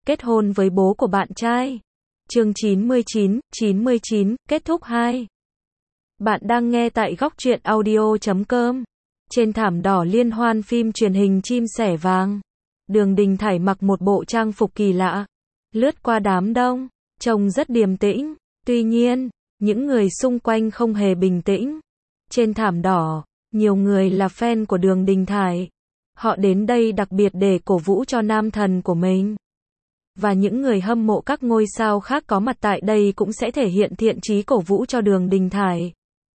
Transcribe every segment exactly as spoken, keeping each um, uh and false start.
kết hôn với bố của bạn trai. Chương chín mươi chín, chín mươi chín, kết thúc hai. Bạn đang nghe tại góc truyện audio chấm com. Trên thảm đỏ liên hoan phim truyền hình Chim Sẻ Vàng, Đường Đình Thải mặc một bộ trang phục kỳ lạ, lướt qua đám đông, trông rất điềm tĩnh. Tuy nhiên, những người xung quanh không hề bình tĩnh. Trên thảm đỏ, nhiều người là fan của Đường Đình Thải. Họ đến đây đặc biệt để cổ vũ cho nam thần của mình. Và những người hâm mộ các ngôi sao khác có mặt tại đây cũng sẽ thể hiện thiện chí cổ vũ cho Đường Đình Thải.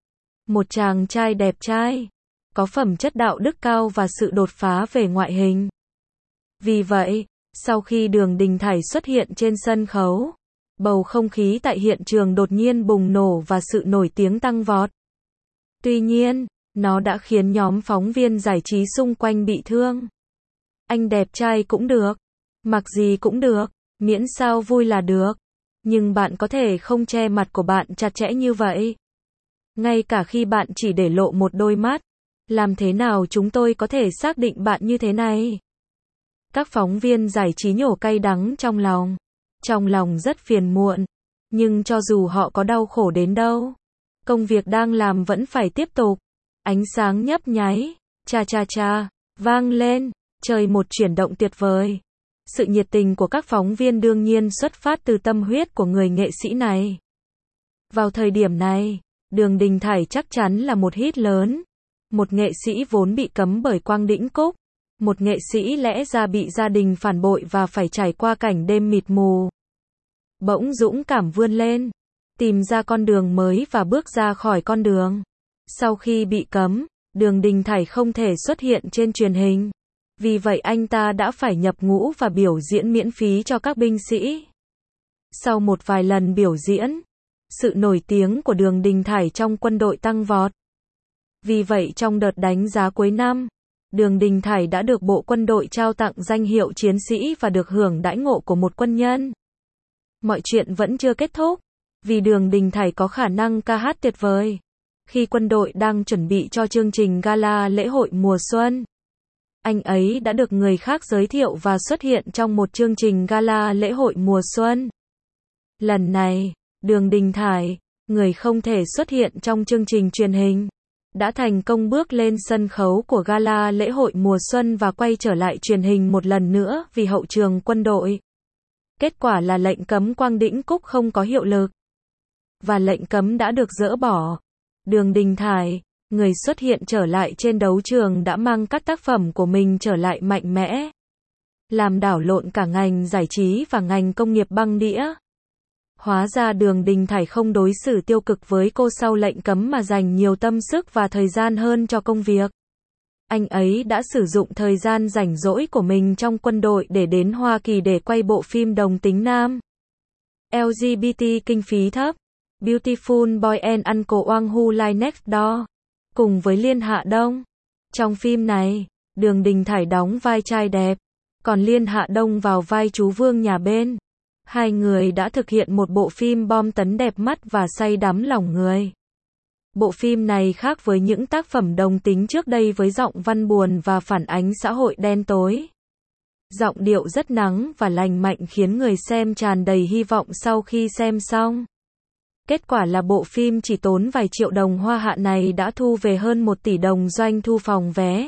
Một chàng trai đẹp trai, có phẩm chất đạo đức cao và sự đột phá về ngoại hình. Vì vậy, sau khi Đường Đình Thải xuất hiện trên sân khấu, bầu không khí tại hiện trường đột nhiên bùng nổ và sự nổi tiếng tăng vọt. Tuy nhiên, nó đã khiến nhóm phóng viên giải trí xung quanh bị thương. Anh đẹp trai cũng được, mặc gì cũng được, miễn sao vui là được. Nhưng bạn có thể không che mặt của bạn chặt chẽ như vậy. Ngay cả khi bạn chỉ để lộ một đôi mắt, làm thế nào chúng tôi có thể xác định bạn như thế này? Các phóng viên giải trí nhổ cay đắng trong lòng. Trong lòng rất phiền muộn. Nhưng cho dù họ có đau khổ đến đâu, công việc đang làm vẫn phải tiếp tục. Ánh sáng nhấp nháy, cha cha cha, vang lên, trời một chuyển động tuyệt vời. Sự nhiệt tình của các phóng viên đương nhiên xuất phát từ tâm huyết của người nghệ sĩ này. Vào thời điểm này, Đường Đình Thải chắc chắn là một hit lớn. Một nghệ sĩ vốn bị cấm bởi Quang Đĩnh Cúc. Một nghệ sĩ lẽ ra bị gia đình phản bội và phải trải qua cảnh đêm mịt mù. Bỗng dũng cảm vươn lên, tìm ra con đường mới và bước ra khỏi con đường. Sau khi bị cấm, Đường Đình Thải không thể xuất hiện trên truyền hình. Vì vậy anh ta đã phải nhập ngũ và biểu diễn miễn phí cho các binh sĩ. Sau một vài lần biểu diễn, sự nổi tiếng của Đường Đình Thải trong quân đội tăng vọt. Vì vậy trong đợt đánh giá cuối năm, Đường Đình Thải đã được Bộ Quân đội trao tặng danh hiệu chiến sĩ và được hưởng đãi ngộ của một quân nhân. Mọi chuyện vẫn chưa kết thúc, vì Đường Đình Thải có khả năng ca hát tuyệt vời. Khi quân đội đang chuẩn bị cho chương trình gala lễ hội mùa xuân, anh ấy đã được người khác giới thiệu và xuất hiện trong một chương trình gala lễ hội mùa xuân. Lần này, Đường Đình Thải, người không thể xuất hiện trong chương trình truyền hình, đã thành công bước lên sân khấu của gala lễ hội mùa xuân và quay trở lại truyền hình một lần nữa vì hậu trường quân đội. Kết quả là lệnh cấm Quang Đĩnh Cúc không có hiệu lực. Và lệnh cấm đã được dỡ bỏ. Đường Đình Thải, người xuất hiện trở lại trên đấu trường đã mang các tác phẩm của mình trở lại mạnh mẽ. Làm đảo lộn cả ngành giải trí và ngành công nghiệp băng đĩa. Hóa ra Đường Đình Thải không đối xử tiêu cực với cô sau lệnh cấm mà dành nhiều tâm sức và thời gian hơn cho công việc. Anh ấy đã sử dụng thời gian rảnh rỗi của mình trong quân đội để đến Hoa Kỳ để quay bộ phim đồng tính nam. lờ giê bê tê kinh phí thấp. Beautiful Boy and Uncle Wang Who Live Next Door. Cùng với Liên Hạ Đông. Trong phim này, Đường Đình Thải đóng vai trai đẹp, còn Liên Hạ Đông vào vai chú Vương nhà bên. Hai người đã thực hiện một bộ phim bom tấn đẹp mắt và say đắm lòng người. Bộ phim này khác với những tác phẩm đồng tính trước đây với giọng văn buồn và phản ánh xã hội đen tối. Giọng điệu rất nắng và lành mạnh khiến người xem tràn đầy hy vọng sau khi xem xong. Kết quả là bộ phim chỉ tốn vài triệu đồng hoa hạ này đã thu về hơn một tỷ đồng doanh thu phòng vé.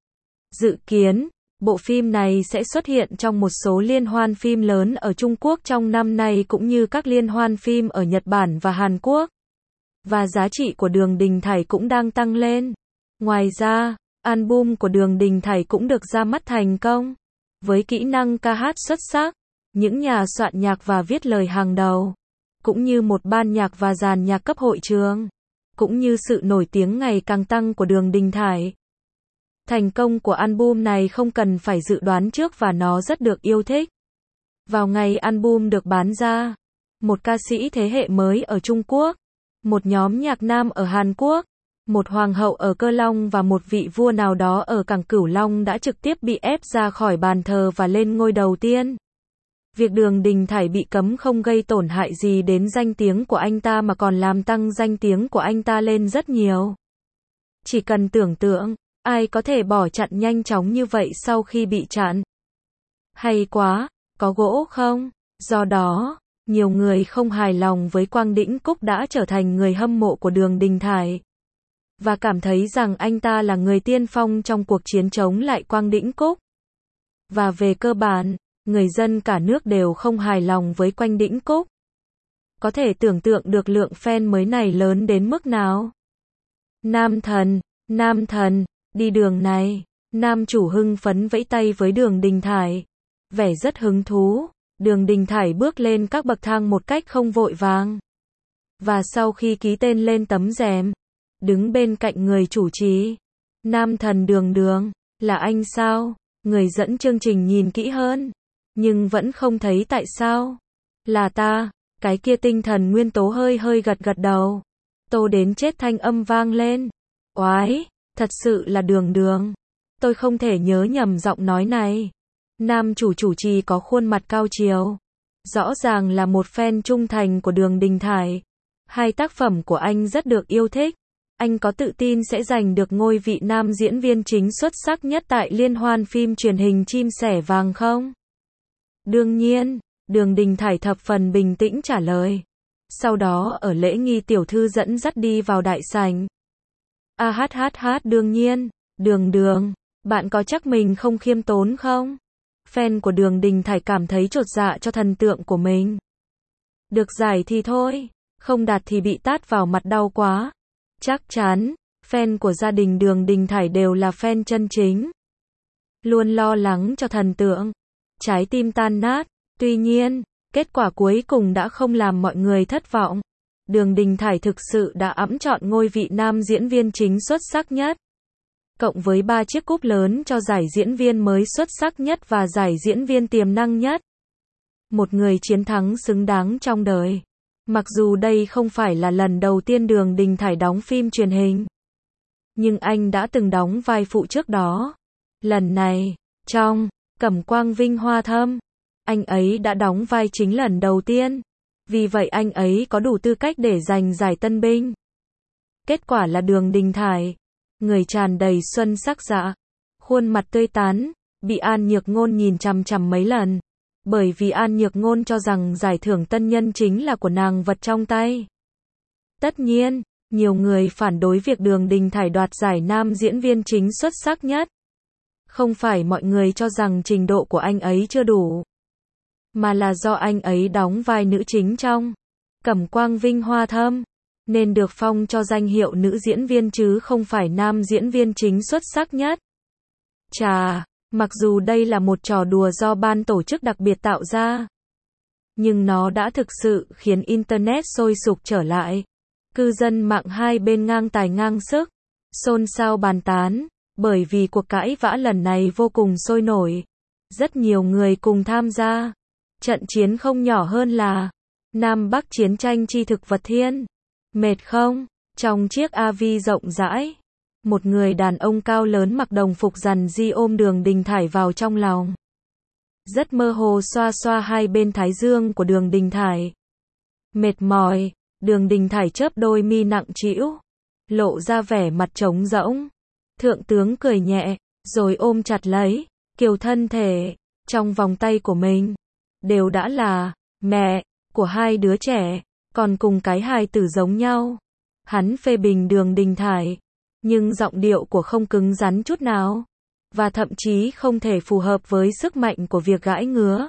Dự kiến, bộ phim này sẽ xuất hiện trong một số liên hoan phim lớn ở Trung Quốc trong năm nay cũng như các liên hoan phim ở Nhật Bản và Hàn Quốc. Và giá trị của Đường Đình Thải cũng đang tăng lên. Ngoài ra, album của Đường Đình Thải cũng được ra mắt thành công. Với kỹ năng ca hát xuất sắc, những nhà soạn nhạc và viết lời hàng đầu, cũng như một ban nhạc và dàn nhạc cấp hội trường, cũng như sự nổi tiếng ngày càng tăng của Đường Đình Thải. Thành công của album này không cần phải dự đoán trước và nó rất được yêu thích. Vào ngày album được bán ra, một ca sĩ thế hệ mới ở Trung Quốc, một nhóm nhạc nam ở Hàn Quốc, một hoàng hậu ở Cơ Long và một vị vua nào đó ở cảng Cửu Long đã trực tiếp bị ép ra khỏi bàn thờ và lên ngôi đầu tiên. Việc Đường Đình Thải bị cấm không gây tổn hại gì đến danh tiếng của anh ta mà còn làm tăng danh tiếng của anh ta lên rất nhiều. Chỉ cần tưởng tượng, ai có thể bỏ chặn nhanh chóng như vậy sau khi bị chặn? Hay quá, có gỗ không? Do đó, nhiều người không hài lòng với Quang Đĩnh Cúc đã trở thành người hâm mộ của Đường Đình Thải. Và cảm thấy rằng anh ta là người tiên phong trong cuộc chiến chống lại Quang Đĩnh Cúc. Và về cơ bản, người dân cả nước đều không hài lòng với Quang Đĩnh Cúc. Có thể tưởng tượng được lượng fan mới này lớn đến mức nào. Nam thần, nam thần, đi đường này, nam chủ hưng phấn vẫy tay với Đường Đình Thải. Vẻ rất hứng thú, Đường Đình Thải bước lên các bậc thang một cách không vội vàng. Và sau khi ký tên lên tấm rèm, đứng bên cạnh người chủ trì. Nam thần Đường Đường, là anh sao? Người dẫn chương trình nhìn kỹ hơn, nhưng vẫn không thấy tại sao. Là ta, cái kia tinh thần nguyên tố hơi hơi gật gật đầu. Tô đến chết thanh âm vang lên. Oái, thật sự là Đường Đường. Tôi không thể nhớ nhầm giọng nói này. Nam chủ chủ trì có khuôn mặt cao chiều. Rõ ràng là một fan trung thành của Đường Đình Thải. Hai tác phẩm của anh rất được yêu thích. Anh có tự tin sẽ giành được ngôi vị nam diễn viên chính xuất sắc nhất tại liên hoan phim truyền hình Chim Sẻ Vàng không? Đương nhiên, Đường Đình Thải thập phần bình tĩnh trả lời. Sau đó ở lễ nghi tiểu thư dẫn dắt đi vào đại sảnh. A hát hát hát đương nhiên, Đường Đường, bạn có chắc mình không khiêm tốn không? Fan của Đường Đình Thải cảm thấy chột dạ cho thần tượng của mình. Được giải thì thôi, không đạt thì bị tát vào mặt đau quá. Chắc chắn, fan của gia đình Đường Đình Thải đều là fan chân chính. Luôn lo lắng cho thần tượng. Trái tim tan nát. Tuy nhiên, kết quả cuối cùng đã không làm mọi người thất vọng. Đường Đình Thải thực sự đã ẵm trọn ngôi vị nam diễn viên chính xuất sắc nhất. Cộng với ba chiếc cúp lớn cho giải diễn viên mới xuất sắc nhất và giải diễn viên tiềm năng nhất. Một người chiến thắng xứng đáng trong đời. Mặc dù đây không phải là lần đầu tiên Đường Đình Thải đóng phim truyền hình, nhưng anh đã từng đóng vai phụ trước đó. Lần này, trong Cẩm Quang Vinh Hoa Thâm, anh ấy đã đóng vai chính lần đầu tiên. Vì vậy anh ấy có đủ tư cách để giành giải tân binh. Kết quả là Đường Đình Thải, người tràn đầy xuân sắc dạ, khuôn mặt tươi tắn, bị An Nhược Ngôn nhìn chằm chằm mấy lần. Bởi vì An Nhược Ngôn cho rằng giải thưởng tân nhân chính là của nàng vật trong tay. Tất nhiên, nhiều người phản đối việc Đường Đình Thải đoạt giải nam diễn viên chính xuất sắc nhất. Không phải mọi người cho rằng trình độ của anh ấy chưa đủ, mà là do anh ấy đóng vai nữ chính trong Cẩm Quang Vinh Hoa Thâm, nên được phong cho danh hiệu nữ diễn viên chứ không phải nam diễn viên chính xuất sắc nhất. Chà, mặc dù đây là một trò đùa do ban tổ chức đặc biệt tạo ra, nhưng nó đã thực sự khiến Internet sôi sục trở lại. Cư dân mạng hai bên ngang tài ngang sức, xôn xao bàn tán, bởi vì cuộc cãi vã lần này vô cùng sôi nổi. Rất nhiều người cùng tham gia. Trận chiến không nhỏ hơn là Nam Bắc chiến tranh chi thực vật thiên. Mệt không? Trong chiếc a vê rộng rãi, một người đàn ông cao lớn mặc đồng phục rằn ri ôm Đường Đình Thải vào trong lòng. Rất mơ hồ xoa xoa hai bên thái dương của Đường Đình Thải. Mệt mỏi, Đường Đình Thải chớp đôi mi nặng trĩu, lộ ra vẻ mặt trống rỗng. Thượng tướng cười nhẹ, rồi ôm chặt lấy Kiều thân thể trong vòng tay của mình. Đều đã là mẹ của hai đứa trẻ, còn cùng cái hài tử giống nhau. Hắn phê bình Đường Đình Thải, nhưng giọng điệu của không cứng rắn chút nào, và thậm chí không thể phù hợp với sức mạnh của việc gãi ngứa.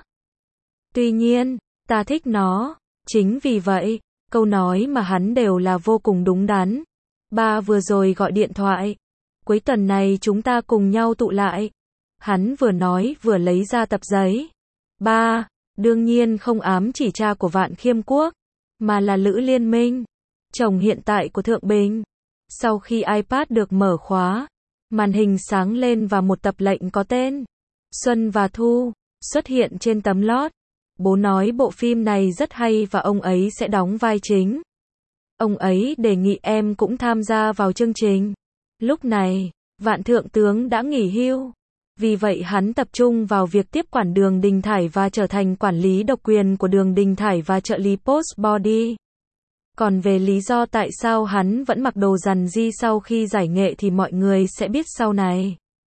Tuy nhiên, ta thích nó, chính vì vậy, câu nói mà hắn đều là vô cùng đúng đắn. Ba vừa rồi gọi điện thoại, cuối tuần này chúng ta cùng nhau tụ lại. Hắn vừa nói vừa lấy ra tập giấy. Ba, đương nhiên không ám chỉ cha của Vạn Khiêm Quốc, mà là Lữ Liên Minh, chồng hiện tại của Thượng Bình. Sau khi iPad được mở khóa, màn hình sáng lên và một tập lệnh có tên Xuân và Thu xuất hiện trên tấm lót. Bố nói bộ phim này rất hay và ông ấy sẽ đóng vai chính. Ông ấy đề nghị em cũng tham gia vào chương trình. Lúc này, Vạn Thượng tướng đã nghỉ hưu. Vì vậy hắn tập trung vào việc tiếp quản Đường Đình Thải và trở thành quản lý độc quyền của Đường Đình Thải và trợ lý Post Body. Còn về lý do tại sao hắn vẫn mặc đồ rằn ri sau khi giải nghệ thì mọi người sẽ biết sau này.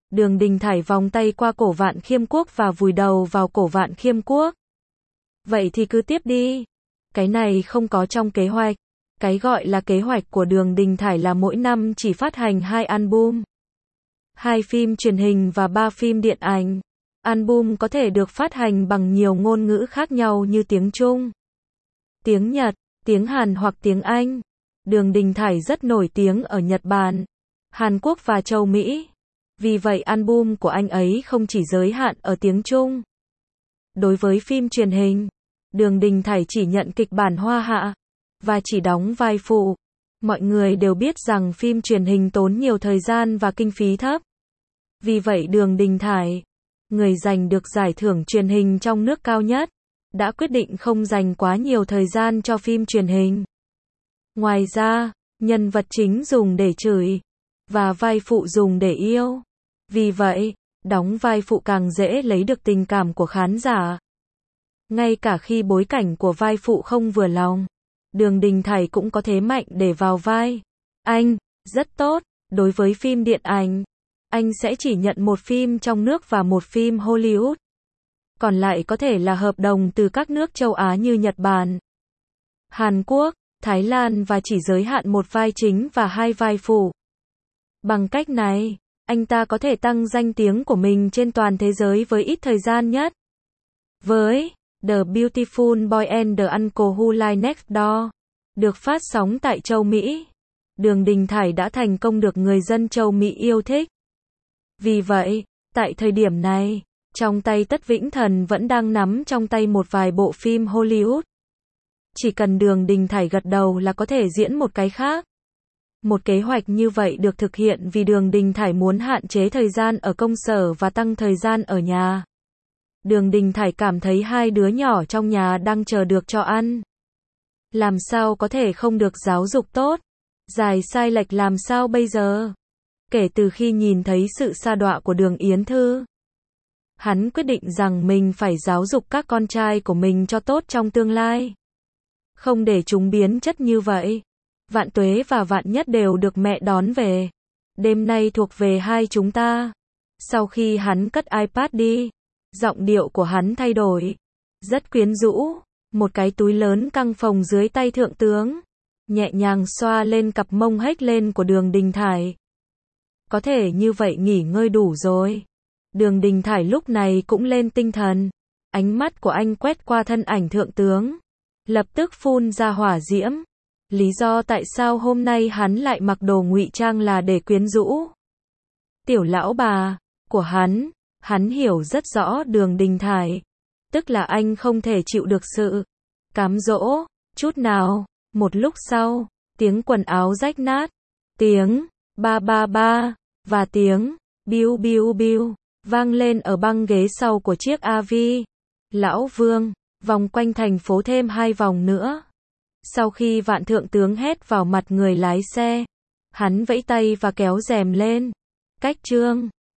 Đường Đình Thải vòng tay qua cổ Vạn Khiêm Quốc và vùi đầu vào cổ Vạn Khiêm Quốc. Vậy thì cứ tiếp đi. Cái này không có trong kế hoạch. Cái gọi là kế hoạch của Đường Đình Thải là mỗi năm chỉ phát hành hai album, hai phim truyền hình và ba phim điện ảnh. Album có thể được phát hành bằng nhiều ngôn ngữ khác nhau như tiếng Trung, tiếng Nhật, tiếng Hàn hoặc tiếng Anh. Đường Đình Thải rất nổi tiếng ở Nhật Bản, Hàn Quốc và châu Mỹ. Vì vậy album của anh ấy không chỉ giới hạn ở tiếng Trung. Đối với phim truyền hình, Đường Đình Thải chỉ nhận kịch bản hoa hạ và chỉ đóng vai phụ. Mọi người đều biết rằng phim truyền hình tốn nhiều thời gian và kinh phí thấp. Vì vậy Đường Đình Thải, người giành được giải thưởng truyền hình trong nước cao nhất, đã quyết định không dành quá nhiều thời gian cho phim truyền hình. Ngoài ra, nhân vật chính dùng để chửi, và vai phụ dùng để yêu. Vì vậy, đóng vai phụ càng dễ lấy được tình cảm của khán giả. Ngay cả khi bối cảnh của vai phụ không vừa lòng, Đường Đình Thải cũng có thế mạnh để vào vai. Anh, rất tốt, đối với phim điện ảnh, anh sẽ chỉ nhận một phim trong nước và một phim Hollywood. Còn lại có thể là hợp đồng từ các nước châu Á như Nhật Bản, Hàn Quốc, Thái Lan và chỉ giới hạn một vai chính và hai vai phụ. Bằng cách này, anh ta có thể tăng danh tiếng của mình trên toàn thế giới với ít thời gian nhất. Với The Beautiful Boy and the Uncle Who Live Next Door, được phát sóng tại châu Mỹ, Đường Đình Thải đã thành công được người dân châu Mỹ yêu thích. Vì vậy, tại thời điểm này, trong tay Tất Vĩnh Thần vẫn đang nắm trong tay một vài bộ phim Hollywood. Chỉ cần Đường Đình Thải gật đầu là có thể diễn một cái khác. Một kế hoạch như vậy được thực hiện vì Đường Đình Thải muốn hạn chế thời gian ở công sở và tăng thời gian ở nhà. Đường Đình Thải cảm thấy hai đứa nhỏ trong nhà đang chờ được cho ăn. Làm sao có thể không được giáo dục tốt? Dài sai lệch làm sao bây giờ? Kể từ khi nhìn thấy sự sa đọa của Đường Yến Thư, hắn quyết định rằng mình phải giáo dục các con trai của mình cho tốt trong tương lai. Không để chúng biến chất như vậy. Vạn Tuế và Vạn Nhất đều được mẹ đón về. Đêm nay thuộc về hai chúng ta. Sau khi hắn cất iPad đi, giọng điệu của hắn thay đổi. Rất quyến rũ. Một cái túi lớn căng phồng dưới tay thượng tướng, nhẹ nhàng xoa lên cặp mông hếch lên của Đường Đình Thải. Có thể như vậy nghỉ ngơi đủ rồi. Đường Đình Thải lúc này cũng lên tinh thần. Ánh mắt của anh quét qua thân ảnh thượng tướng, lập tức phun ra hỏa diễm. Lý do tại sao hôm nay hắn lại mặc đồ ngụy trang là để quyến rũ tiểu lão bà của hắn. Hắn hiểu rất rõ Đường Đình Thải, tức là anh không thể chịu được sự cám dỗ chút nào. Một lúc sau, tiếng quần áo rách nát, tiếng ba ba ba và tiếng biu biu biu vang lên ở băng ghế sau của chiếc a vê. Lão Vương vòng quanh thành phố thêm hai vòng nữa. Sau khi Vạn thượng tướng hét vào mặt người lái xe, hắn vẫy tay và kéo rèm lên. Cách Trương